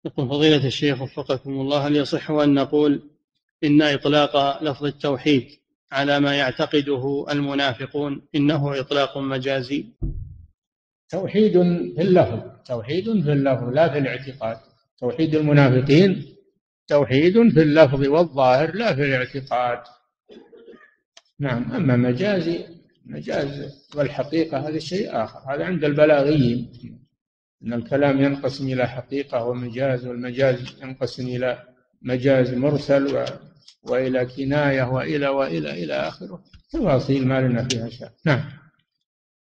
يقول فضيلة الشيخ وفقكم الله، هل يصح أن نقول إن إطلاق لفظ التوحيد على ما يعتقده المنافقون إنه إطلاق مجازي؟ توحيد في اللفظ، توحيد في اللفظ لا في الاعتقاد. توحيد المنافقين توحيد في اللفظ والظاهر لا في الاعتقاد. نعم. أما مجاز والحقيقة هذا شيء آخر، هذا عند البلاغيين، أن الكلام ينقسم إلى حقيقة ومجاز، والمجاز ينقسم إلى مجاز مرسل وإلى كناية وإلى إلى آخره، تفاصيل ما لنا فيها شأن. نعم.